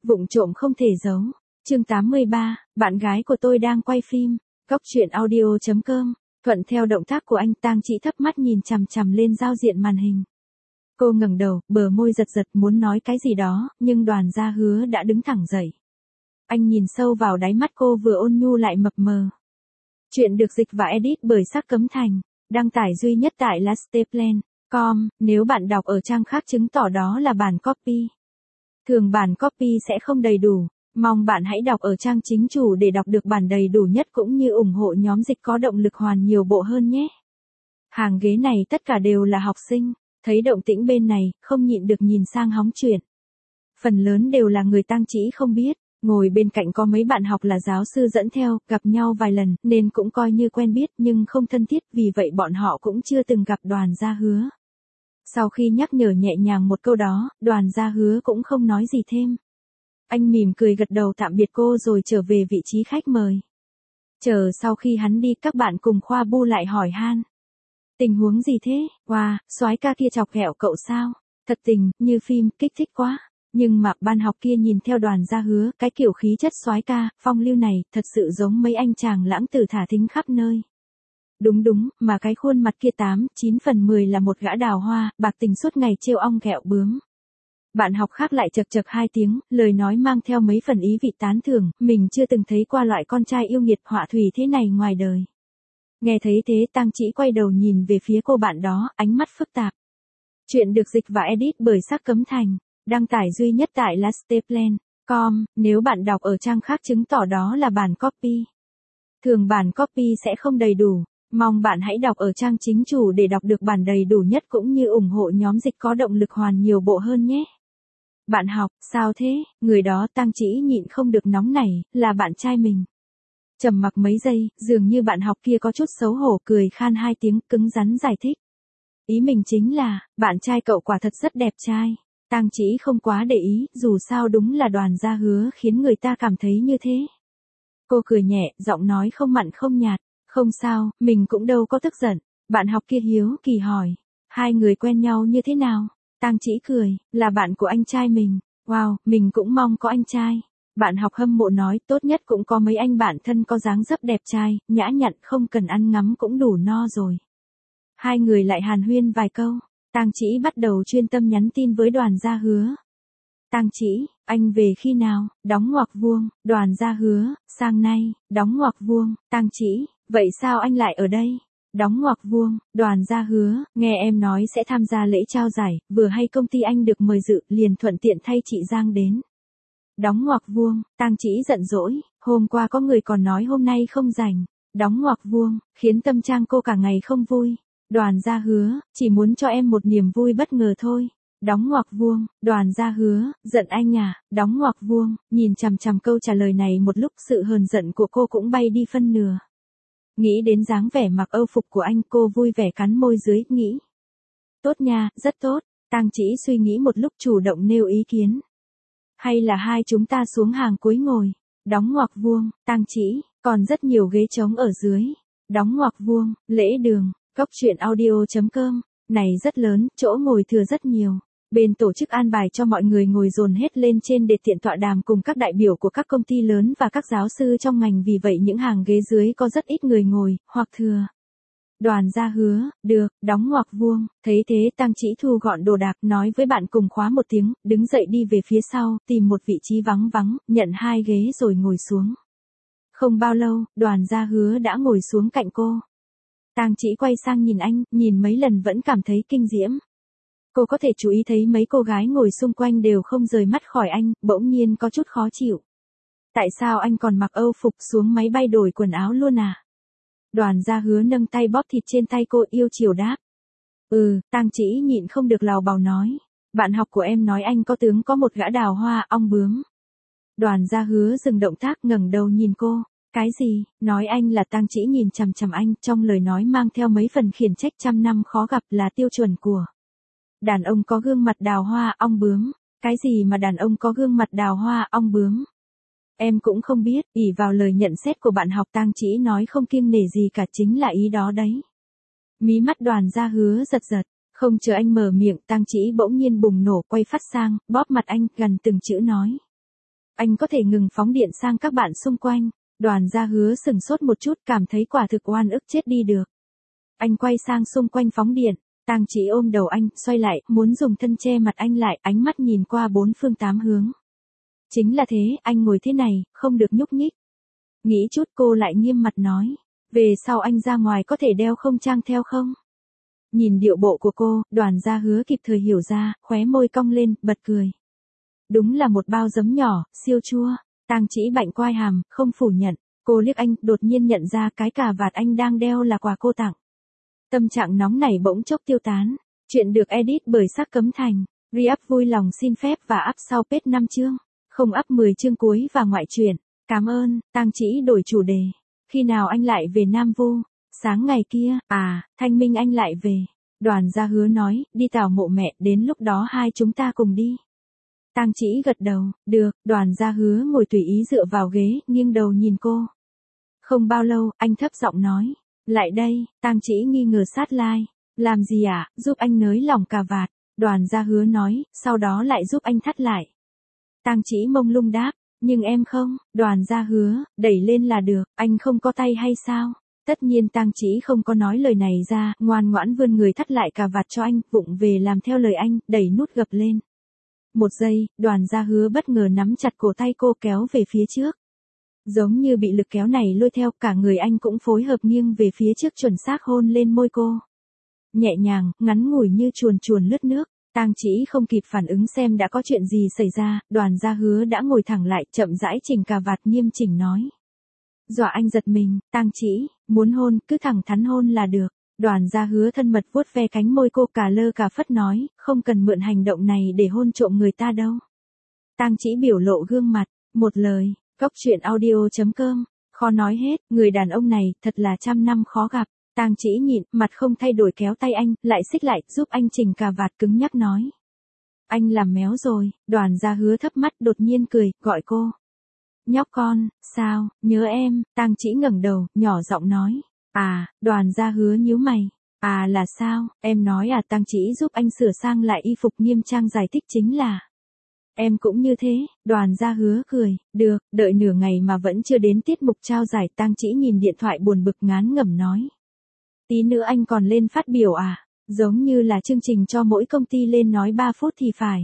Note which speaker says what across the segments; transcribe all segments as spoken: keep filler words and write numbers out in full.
Speaker 1: Vụng trộm không thể giấu. Chương tám mươi ba, bạn gái của tôi đang quay phim. Góc truyện audio chấm com. Thuận theo động tác của anh, Tang Chỉ thấp mắt nhìn chằm chằm lên giao diện màn hình. Cô ngẩng đầu, bờ môi giật giật muốn nói cái gì đó, nhưng Đoàn Gia Hứa đã đứng thẳng dậy. Anh nhìn sâu vào đáy mắt cô vừa ôn nhu lại mập mờ. Chuyện được dịch và edit bởi Sắc Cấm Thành, đăng tải duy nhất tại lasteplan chấm com, nếu bạn đọc ở trang khác chứng tỏ đó là bản copy. Thường bản copy sẽ không đầy đủ, mong bạn hãy đọc ở trang chính chủ để đọc được bản đầy đủ nhất cũng như ủng hộ nhóm dịch có động lực hoàn nhiều bộ hơn nhé. Hàng ghế này tất cả đều là học sinh, thấy động tĩnh bên này, không nhịn được nhìn sang hóng chuyện. Phần lớn đều là người Tang Chỉ không biết, ngồi bên cạnh có mấy bạn học là giáo sư dẫn theo, gặp nhau vài lần nên cũng coi như quen biết nhưng không thân thiết, vì vậy bọn họ cũng chưa từng gặp Đoàn Gia Hứa. Sau khi nhắc nhở nhẹ nhàng một câu đó, Đoàn Gia Hứa cũng không nói gì thêm. Anh mỉm cười gật đầu tạm biệt cô rồi trở về vị trí khách mời. Chờ sau khi hắn đi, các bạn cùng khoa bu lại hỏi han. Tình huống gì thế? Wow, soái ca kia chọc ghẹo cậu sao? Thật tình, như phim, kích thích quá. Nhưng mà ban học kia nhìn theo Đoàn Gia Hứa, cái kiểu khí chất soái ca, phong lưu này, thật sự giống mấy anh chàng lãng tử thả thính khắp nơi. Đúng đúng, mà cái khuôn mặt kia tám, chín phần mười là một gã đào hoa, bạc tình suốt ngày trêu ong ghẹo bướm. Bạn học khác lại chật chật hai tiếng, lời nói mang theo mấy phần ý vị tán thưởng, mình chưa từng thấy qua loại con trai yêu nghiệt họa thủy thế này ngoài đời. Nghe thấy thế, Tang Chỉ quay đầu nhìn về phía cô bạn đó, ánh mắt phức tạp. Chuyện được dịch và edit bởi Sắc Cấm Thành, đăng tải duy nhất tại lasteplan chấm com, nếu bạn đọc ở trang khác chứng tỏ đó là bản copy. Thường bản copy sẽ không đầy đủ, mong bạn hãy đọc ở trang chính chủ để đọc được bản đầy đủ nhất cũng như ủng hộ nhóm dịch có động lực hoàn nhiều bộ hơn nhé. Bạn học, sao thế? Người đó Tang Chỉ nhịn không được nóng nảy, là bạn trai mình. Trầm mặc mấy giây, dường như bạn học kia có chút xấu hổ, cười khan hai tiếng, cứng rắn giải thích. Ý mình chính là, bạn trai cậu quả thật rất đẹp trai. Tang Chỉ không quá để ý, dù sao đúng là Đoàn Gia Hứa khiến người ta cảm thấy như thế. Cô cười nhẹ, giọng nói không mặn không nhạt. Không sao, mình cũng đâu có tức giận. Bạn học kia hiếu kỳ hỏi. Hai người quen nhau như thế nào? Tang Chỉ cười, là bạn của anh trai mình. Wow, mình cũng mong có anh trai. Bạn học hâm mộ nói, tốt nhất cũng có mấy anh bạn thân có dáng dấp đẹp trai, nhã nhặn, không cần ăn ngắm cũng đủ no rồi. Hai người lại hàn huyên vài câu. Tang Chỉ bắt đầu chuyên tâm nhắn tin với Đoàn Gia Hứa. Tang Chỉ, anh về khi nào? Đóng ngoặc vuông. Đoàn Gia Hứa, sang nay. Đóng ngoặc vuông. Tang Chỉ, vậy sao anh lại ở đây? Đóng ngoặc vuông. Đoàn Gia Hứa, nghe em nói sẽ tham gia lễ trao giải, vừa hay công ty anh được mời dự, liền thuận tiện thay chị Giang đến. Đóng ngoặc vuông. Tang Chỉ giận dỗi, hôm qua có người còn nói hôm nay không rảnh. Đóng ngoặc vuông, khiến tâm trạng cô cả ngày không vui. Đoàn Gia Hứa, chỉ muốn cho em một niềm vui bất ngờ thôi. Đóng ngoặc vuông. Đoàn Gia Hứa, giận anh à? Đóng ngoặc vuông, nhìn chằm chằm câu trả lời này một lúc, sự hờn giận của cô cũng bay đi phân nửa. Nghĩ đến dáng vẻ mặc âu phục của anh, cô vui vẻ cắn môi dưới, nghĩ. Tốt nha, rất tốt. Tang Chỉ suy nghĩ một lúc chủ động nêu ý kiến. Hay là hai chúng ta xuống hàng cuối ngồi. Đóng ngoặc vuông. Tang Chỉ, còn rất nhiều ghế trống ở dưới. Đóng ngoặc vuông, lễ đường. Góc truyện audio chấm com, này rất lớn, chỗ ngồi thừa rất nhiều. Bên tổ chức an bài cho mọi người ngồi dồn hết lên trên để tiện tọa đàm cùng các đại biểu của các công ty lớn và các giáo sư trong ngành, vì vậy những hàng ghế dưới có rất ít người ngồi, hoặc thừa. Đoàn Gia Hứa, được, đóng ngoặc vuông, thấy thế Tang Chỉ thu gọn đồ đạc, nói với bạn cùng khóa một tiếng, đứng dậy đi về phía sau, tìm một vị trí vắng vắng, nhận hai ghế rồi ngồi xuống. Không bao lâu, Đoàn Gia Hứa đã ngồi xuống cạnh cô. Tang Chỉ quay sang nhìn anh, nhìn mấy lần vẫn cảm thấy kinh diễm. Cô có thể chú ý thấy mấy cô gái ngồi xung quanh đều không rời mắt khỏi anh, bỗng nhiên có chút khó chịu. Tại sao anh còn mặc âu phục, xuống máy bay đổi quần áo luôn à? Đoàn Gia Hứa nâng tay bóp thịt trên tay cô, yêu chiều đáp. Ừ, Tang Chỉ nhịn không được lào bào nói. Bạn học của em nói anh có tướng có một gã đào hoa, ong bướm. Đoàn Gia Hứa dừng động tác, ngẩng đầu nhìn cô. Cái gì? Nói anh là? Tang Chỉ nhìn chằm chằm anh, trong lời nói mang theo mấy phần khiển trách, trăm năm khó gặp là tiêu chuẩn của đàn ông có gương mặt đào hoa, ong bướm. Cái gì mà đàn ông có gương mặt đào hoa, ong bướm? Em cũng không biết, ỷ vào lời nhận xét của bạn học, Tang Chỉ nói không kiêng nể gì cả, chính là ý đó đấy. Mí mắt Đoàn Gia Hứa giật giật, không chờ anh mở miệng, Tang Chỉ bỗng nhiên bùng nổ, quay phát sang, bóp mặt anh, gần từng chữ nói. Anh có thể ngừng phóng điện sang các bạn xung quanh. Đoàn Gia Hứa sừng sốt một chút, cảm thấy quả thực oan ức chết đi được. Anh quay sang xung quanh phóng điện, Tang Chỉ ôm đầu anh, xoay lại, muốn dùng thân che mặt anh lại, ánh mắt nhìn qua bốn phương tám hướng. Chính là thế, anh ngồi thế này, không được nhúc nhích. Nghĩ chút cô lại nghiêm mặt nói, về sau anh ra ngoài có thể đeo không trang theo không? Nhìn điệu bộ của cô, Đoàn Gia Hứa kịp thời hiểu ra, khóe môi cong lên, bật cười. Đúng là một bao giấm nhỏ, siêu chua. Tang Chỉ bạnh quai hàm, không phủ nhận. Cô liếc anh, đột nhiên nhận ra cái cà vạt anh đang đeo là quà cô tặng. Tâm trạng nóng nảy bỗng chốc tiêu tán. Chuyện được edit bởi Sắc Cấm Thành. Re-up vui lòng xin phép và up sau page năm chương. Không up mười chương cuối và ngoại truyện. Cảm ơn. Tang Chỉ đổi chủ đề. Khi nào anh lại về Nam Vu? Sáng ngày kia, à, Thanh Minh anh lại về. Đoàn Gia Hứa nói, đi tảo mộ mẹ, đến lúc đó hai chúng ta cùng đi. Tang Chỉ gật đầu, được. Đoàn Gia Hứa ngồi tùy ý dựa vào ghế, nghiêng đầu nhìn cô. Không bao lâu, anh thấp giọng nói, lại đây. Tang Chỉ nghi ngờ sát lai. Làm gì ạ? À? Giúp anh nới lỏng cà vạt. Đoàn Gia Hứa nói, sau đó lại giúp anh thắt lại. Tang Chỉ mông lung đáp, nhưng em không. Đoàn Gia Hứa, đẩy lên là được, anh không có tay hay sao? Tất nhiên Tang Chỉ không có nói lời này ra, ngoan ngoãn vươn người thắt lại cà vạt cho anh, vụng về làm theo lời anh, đẩy nút gập lên. Một giây, Đoàn Gia Hứa bất ngờ nắm chặt cổ tay cô kéo về phía trước. Giống như bị lực kéo này lôi theo, cả người anh cũng phối hợp nghiêng về phía trước chuẩn xác hôn lên môi cô. Nhẹ nhàng, ngắn ngủi như chuồn chuồn lướt nước. Tang Chỉ không kịp phản ứng xem đã có chuyện gì xảy ra, Đoàn Gia Hứa đã ngồi thẳng lại, chậm rãi chỉnh cà vạt nghiêm chỉnh nói. Dọa anh giật mình, Tang Chỉ, muốn hôn, cứ thẳng thắn hôn là được. Đoàn Gia Hứa thân mật vuốt ve cánh môi cô, cả lơ cả phất nói, không cần mượn hành động này để hôn trộm người ta đâu. Tang Chỉ biểu lộ gương mặt, một lời, Cóc truyện audio chấm com, khó nói hết, người đàn ông này thật là trăm năm khó gặp. Tang Chỉ nhịn, mặt không thay đổi kéo tay anh, lại xích lại, giúp anh chỉnh cà vạt, cứng nhắc nói. Anh làm méo rồi. Đoàn Gia Hứa thấp mắt, đột nhiên cười, gọi cô. Nhóc con, sao, nhớ em? Tang Chỉ ngẩng đầu, nhỏ giọng nói. À, Đoàn Gia Hứa nhíu mày. À là sao, em nói à? Tang Chỉ giúp anh sửa sang lại y phục nghiêm trang giải thích chính là. Em cũng như thế. Đoàn Gia Hứa cười, được, đợi nửa ngày mà vẫn chưa đến tiết mục trao giải. Tang Chỉ nhìn điện thoại buồn bực ngán ngẩm nói. Tí nữa anh còn lên phát biểu à? Giống như là chương trình cho mỗi công ty lên nói ba phút thì phải.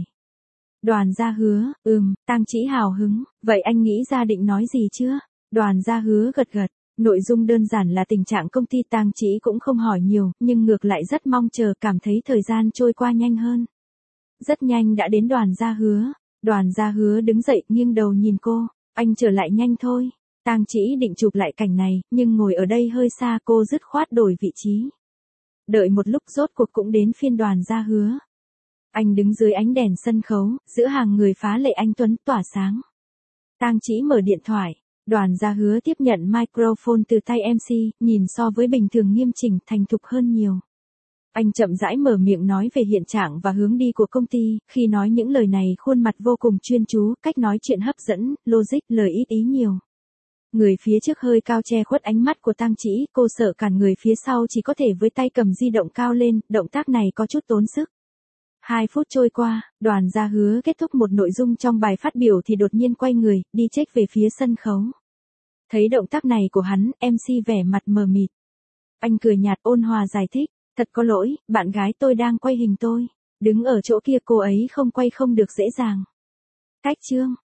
Speaker 1: Đoàn Gia Hứa, ừm. Tang Chỉ hào hứng, vậy anh nghĩ ra định nói gì chưa? Đoàn Gia Hứa gật gật, nội dung đơn giản là tình trạng công ty. Tang Chỉ cũng không hỏi nhiều, nhưng ngược lại rất mong chờ, cảm thấy thời gian trôi qua nhanh hơn. Rất nhanh đã đến Đoàn Gia Hứa. Đoàn Gia Hứa đứng dậy, nghiêng đầu nhìn cô, anh trở lại nhanh thôi. Tang Chỉ định chụp lại cảnh này, nhưng ngồi ở đây hơi xa, cô dứt khoát đổi vị trí. Đợi một lúc rốt cuộc cũng đến phiên Đoàn Gia Hứa. Anh đứng dưới ánh đèn sân khấu, giữa hàng người phá lệ anh tuấn tỏa sáng. Tang Chỉ mở điện thoại, Đoàn Gia Hứa tiếp nhận microphone từ tay em xê, nhìn so với bình thường nghiêm chỉnh, thành thục hơn nhiều. Anh chậm rãi mở miệng nói về hiện trạng và hướng đi của công ty, khi nói những lời này khuôn mặt vô cùng chuyên chú, cách nói chuyện hấp dẫn, logic, lời ít ý nhiều. Người phía trước hơi cao che khuất ánh mắt của Tang Chỉ, cô sợ cản người phía sau chỉ có thể với tay cầm di động cao lên, động tác này có chút tốn sức. Hai phút trôi qua, Đoàn Gia Hứa kết thúc một nội dung trong bài phát biểu thì đột nhiên quay người, đi check về phía sân khấu. Thấy động tác này của hắn, em xê vẻ mặt mờ mịt. Anh cười nhạt ôn hòa giải thích, thật có lỗi, bạn gái tôi đang quay hình tôi. Đứng ở chỗ kia cô ấy không quay không được dễ dàng. Cách chương.